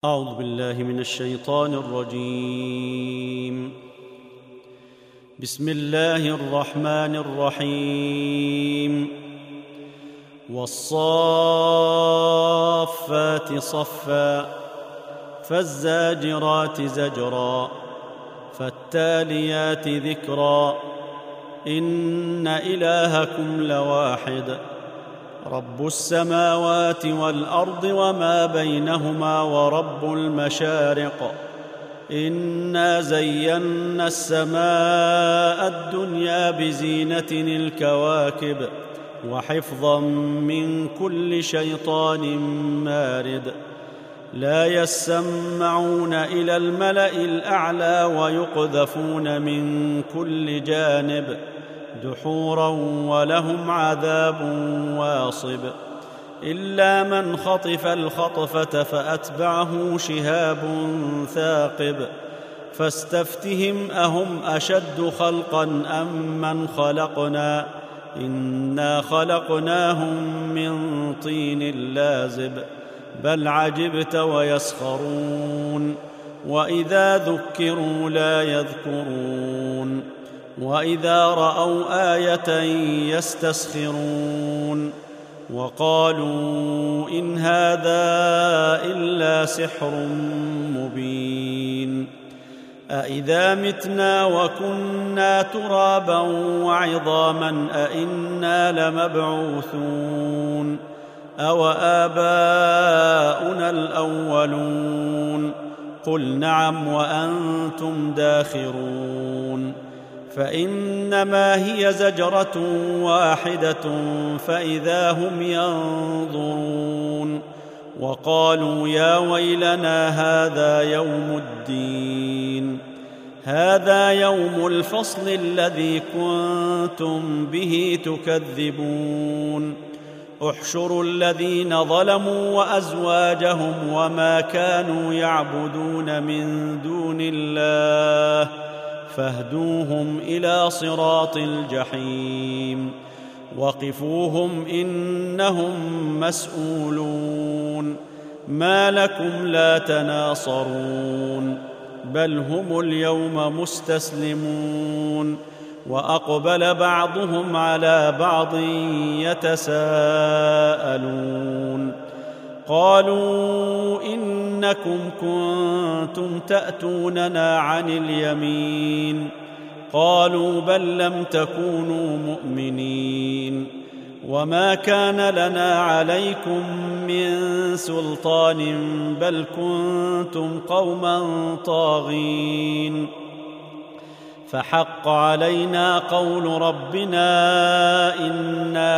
أعوذ بالله من الشيطان الرجيم. بسم الله الرحمن الرحيم. والصافات صفا فالزاجرات زجرا فالتاليات ذكرا إن إلهكم لواحد رب السماوات والأرض وما بينهما ورب المشارق إنا زينا السماء الدنيا بزينة الكواكب وحفظا من كل شيطان مارد لا يسمعون إلى الملأ الأعلى ويقذفون من كل جانب دحورا ولهم عذاب واصب إلا من خطف الخطفة فأتبعه شهاب ثاقب فاستفتهم أهم أشد خلقا أم من خلقنا إنا خلقناهم من طين لازب بل عجبت ويسخرون وإذا ذكروا لا يذكرون وإذا رأوا آية يستسخرون وقالوا إن هذا إلا سحر مبين أإذا متنا وكنا ترابا وعظاما أإنا لمبعوثون أو آباؤنا الأولون قل نعم وأنتم داخرون فإنما هي زجرة واحدة فإذا هم ينظرون وقالوا يا ويلنا هذا يوم الدين هذا يوم الفصل الذي كنتم به تكذبون احشروا الذين ظلموا وأزواجهم وما كانوا يعبدون من دون الله فاهدوهم إلى صراط الجحيم وقفوهم إنهم مسؤولون ما لكم لا تناصرون بل هم اليوم مستسلمون وأقبل بعضهم على بعض يتساءلون قالوا إنكم كنتم تأتوننا عن اليمين قالوا بل لم تكونوا مؤمنين وما كان لنا عليكم من سلطان بل كنتم قوما طاغين فحق علينا قول ربنا إنا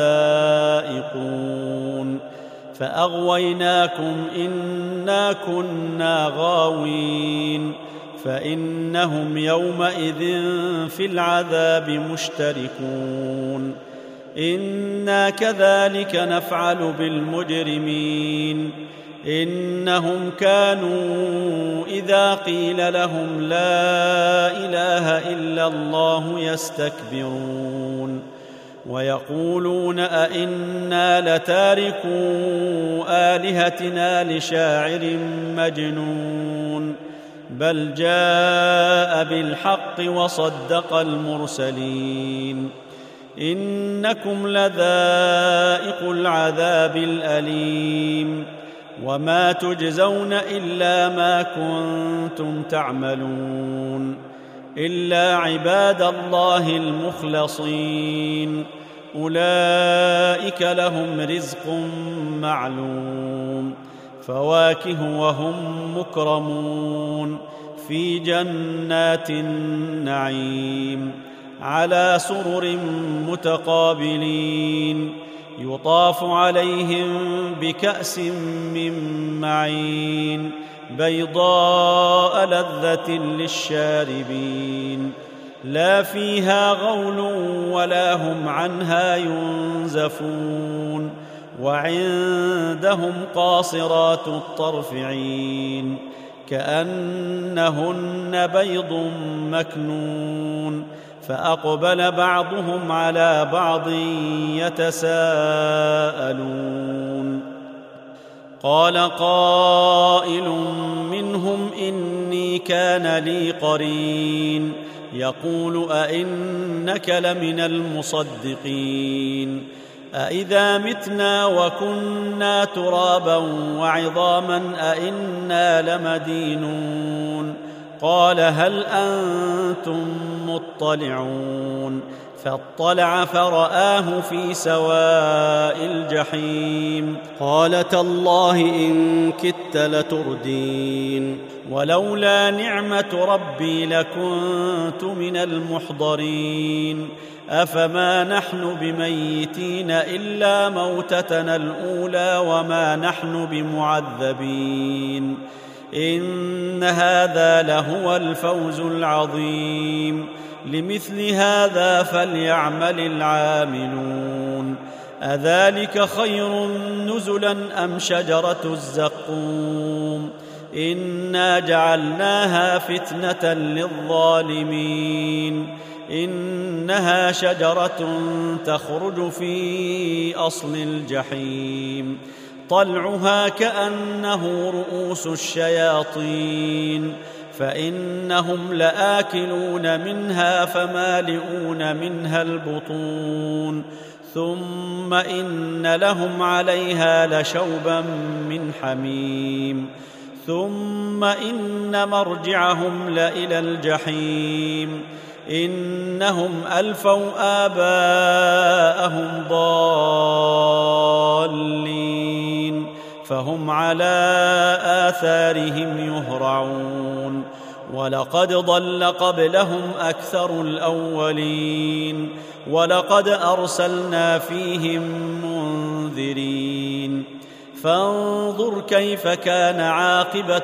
لذائقون فأغويناكم إنا كنا غاوين فإنهم يومئذ في العذاب مشتركون إنا كذلك نفعل بالمجرمين إنهم كانوا إذا قيل لهم لا إله إلا الله يستكبرون ويقولون أئنا لتاركو آلهتنا لشاعر مجنون بل جاء بالحق وصدق المرسلين إنكم لذائق العذاب الأليم وما تجزون إلا ما كنتم تعملون إلا عباد الله المخلصين أولئك لهم رزق معلوم فواكه وهم مكرمون في جنات النعيم على سرر متقابلين يطاف عليهم بكأس من معين بيضاء لذة للشاربين لا فيها غول ولا هم عنها ينزفون وعندهم قاصرات الطرف عين كأنهن بيض مكنون فأقبل بعضهم على بعض يتساءلون قال قائل منهم إني كان لي قرين يقول أئنك لمن المصدقين أإذا متنا وكنا ترابا وعظاما أئنا لمدينون قال هل أنتم مطلعون فاطلع فرآه في سواء الجحيم قال تالله إن كدت لتردين ولولا نعمة ربي لكنت من المحضرين أفما نحن بميتين إلا موتتنا الأولى وما نحن بمعذبين إن هذا لهو الفوز العظيم لمثل هذا فليعمل العاملون أذلك خير نزلا أم شجرة الزقوم إنا جعلناها فتنة للظالمين إنها شجرة تخرج في أصل الجحيم طلعها كأنه رؤوس الشياطين فإنهم لآكلون منها فمالئون منها البطون ثم إن لهم عليها لشوبا من حميم ثم إن مرجعهم لإلى الجحيم إنهم ألفوا آباءهم ضالين فهم على آثارهم يهرعون ولقد ضل قبلهم أكثر الأولين ولقد أرسلنا فيهم منذرين فانظر كيف كان عاقبة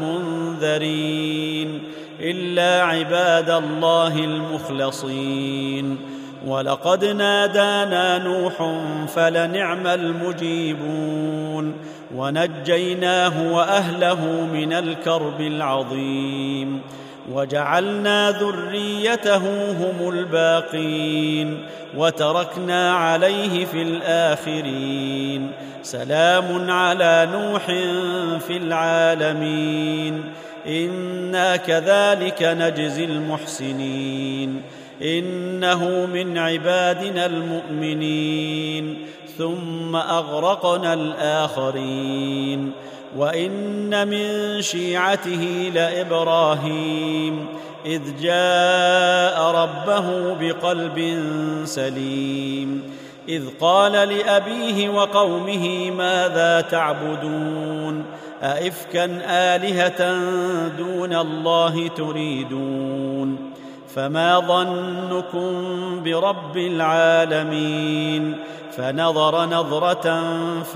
المنذرين إلا عباد الله المخلصين ولقد نادانا نوح فلنعم المجيبون ونجيناه وأهله من الكرب العظيم وجعلنا ذريته هم الباقين وتركنا عليه في الآخرين سلام على نوح في العالمين إنا كذلك نجزي المحسنين إنه من عبادنا المؤمنين ثم أغرقنا الآخرين وإن من شيعته لإبراهيم إذ جاء ربه بقلب سليم إذ قال لأبيه وقومه ماذا تعبدون أئفكا آلهة دون الله تريدون فما ظنكم برب العالمين فنظر نظرة في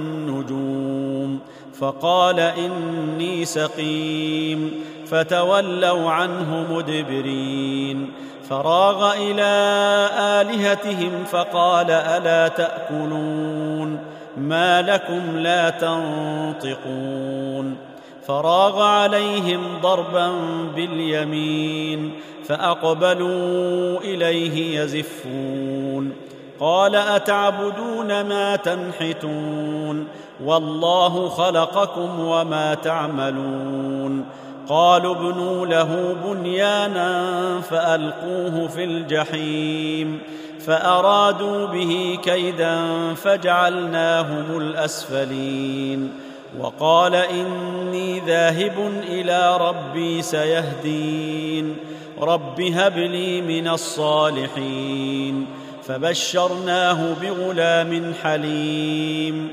النجوم فقال إني سقيم فتولوا عنه مدبرين فراغ إلى آلهتهم فقال ألا تأكلون ما لكم لا تنطقون فراغ عليهم ضربا باليمين فأقبلوا إليه يزفون قال أتعبدون ما تنحتون والله خلقكم وما تعملون قالوا ابنوا له بنيانا فألقوه في الجحيم فأرادوا به كيدا فجعلناهم الأسفلين وقال إني ذاهب إلى ربي سيهدين رب هب لي من الصالحين فبشرناه بغلام حليم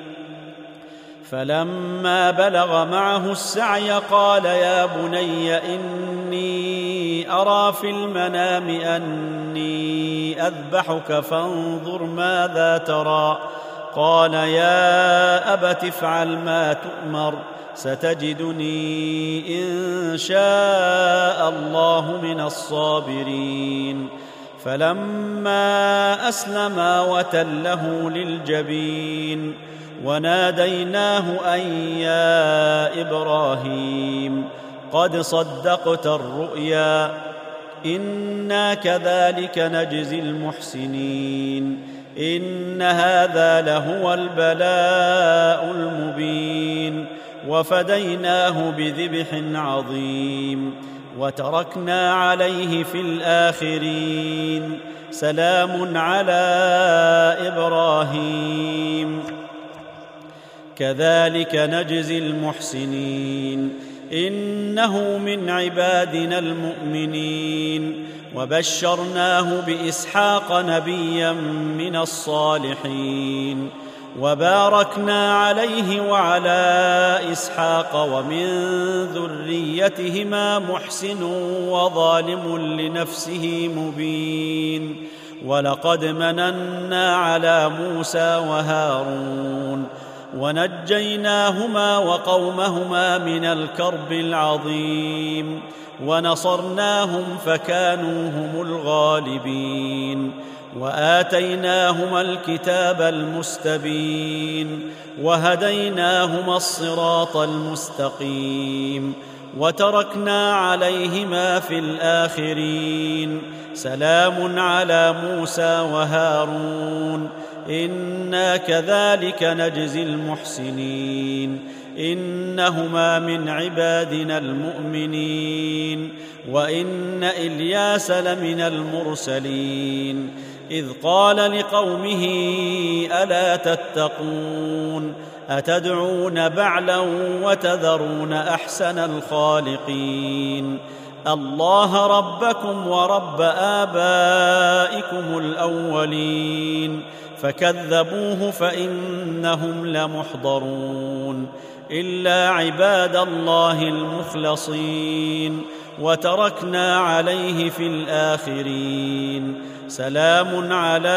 فلما بلغ معه السعي قال يا بني إني أرى في المنام أني أذبحك فانظر ماذا ترى قال يا أبت افعل ما تؤمر ستجدني إن شاء الله من الصابرين فلما أسلما وتله للجبين وناديناه أن يا إبراهيم قد صدقت الرؤيا إنا كذلك نجزي المحسنين إن هذا لهو البلاء المبين وفديناه بذبح عظيم وتركنا عليه في الآخرين سلام على إبراهيم كذلك نجزي المحسنين إنه من عبادنا المؤمنين وبشرناه بإسحاق نبيا من الصالحين وباركنا عليه وعلى إسحاق ومن ذريتهما محسن وظالم لنفسه مبين ولقد مننا على موسى وهارون ونجيناهما وقومهما من الكرب العظيم ونصرناهم فكانوا هم الغالبين وآتيناهما الكتاب المستبين وهديناهما الصراط المستقيم وتركنا عليهما في الآخرين سلام على موسى وهارون إنا كذلك نجزي المحسنين إنهما من عبادنا المؤمنين وإن إلياس لمن المرسلين إذ قال لقومه ألا تتقون أتدعون بعلا وتذرون أحسن الخالقين الله ربكم ورب آبائكم الأولين فكذبوه فإنهم لمحضرون إلا عباد الله المخلصين وتركنا عليه في الآخرين سلام على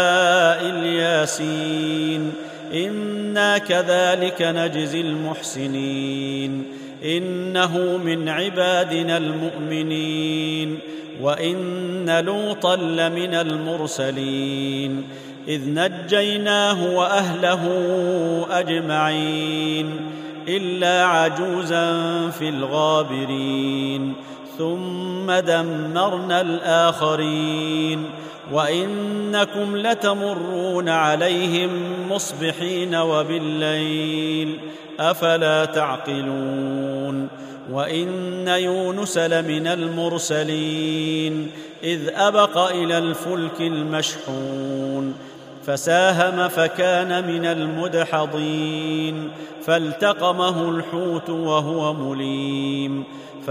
الياسين إنا كذلك نجزي المحسنين إنه من عبادنا المؤمنين وإن لوطا لمن المرسلين إذ نجيناه وأهله أجمعين إلا عجوزا في الغابرين ثم دمرنا الآخرين وإنكم لتمرون عليهم مصبحين وبالليل أفلا تعقلون وإن يونس لمن المرسلين إذ أبق إلى الفلك المشحون فساهم فكان من المدحضين فالتقمه الحوت وهو مليم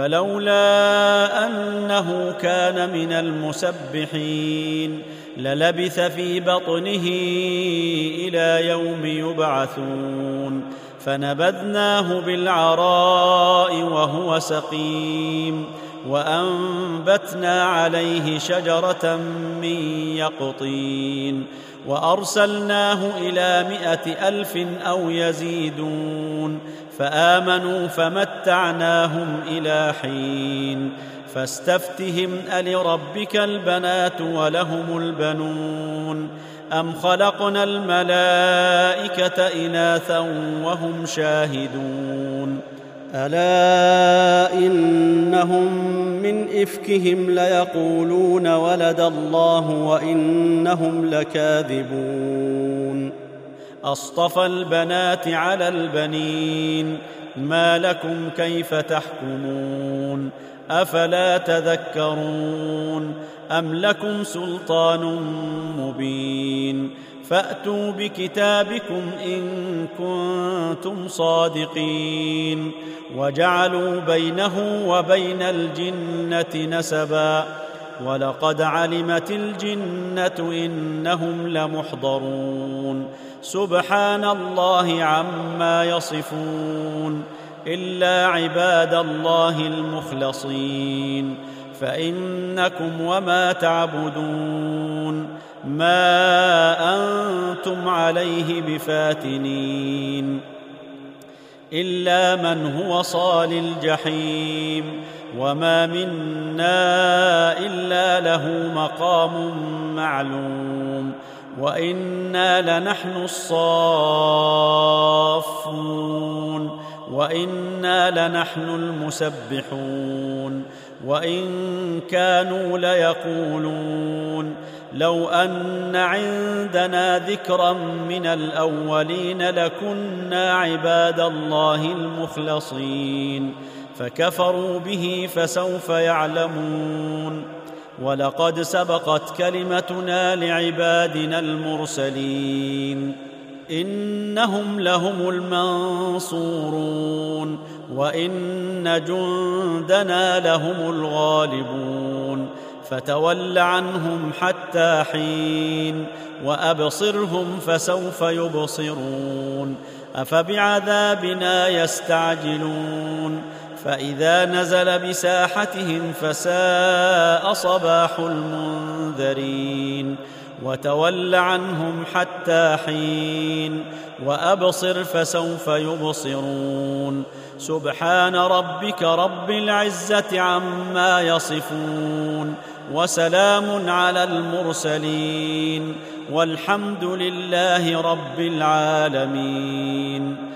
فلولا أنه كان من المسبحين للبث في بطنه إلى يوم يبعثون فنبذناه بالعراء وهو سقيم وأنبتنا عليه شجرة من يقطين وأرسلناه إلى 100,000 أو يزيدون فآمنوا فمتعناهم إلى حين فاستفتهم ألربك البنات ولهم البنون أم خلقنا الملائكة إناثا وهم شاهدون ألا إنهم من إفكهم ليقولون ولد الله وإنهم لكاذبون أصطفى البنات على البنين ما لكم كيف تحكمون أفلا تذكرون أم لكم سلطان مبين فأتوا بكتابكم إن كنتم صادقين وجعلوا بينه وبين الجنة نسبا ولقد علمت الجنة إنهم لمحضرون سبحان الله عما يصفون إلا عباد الله المخلصين فإنكم وما تعبدون ما أنتم عليه بفاتنين إلا من هو صال الجحيم وما منا إلا له مقام معلوم وإنا لنحن الصافون وإنا لنحن المسبحون وإن كانوا ليقولون لو أن عندنا ذكرا من الأولين لكنا عباد الله المخلصين فكفروا به فسوف يعلمون ولقد سبقت كلمتنا لعبادنا المرسلين إنهم لهم المنصورون وإن جندنا لهم الغالبون فتول عنهم حتى حين وأبصرهم فسوف يبصرون أفبعذابنا يستعجلون فإذا نزل بساحتهم فساء صباح المنذرين وتول عنهم حتى حين وأبصر فسوف يبصرون سبحان ربك رب العزة عما يصفون وسلام على المرسلين والحمد لله رب العالمين.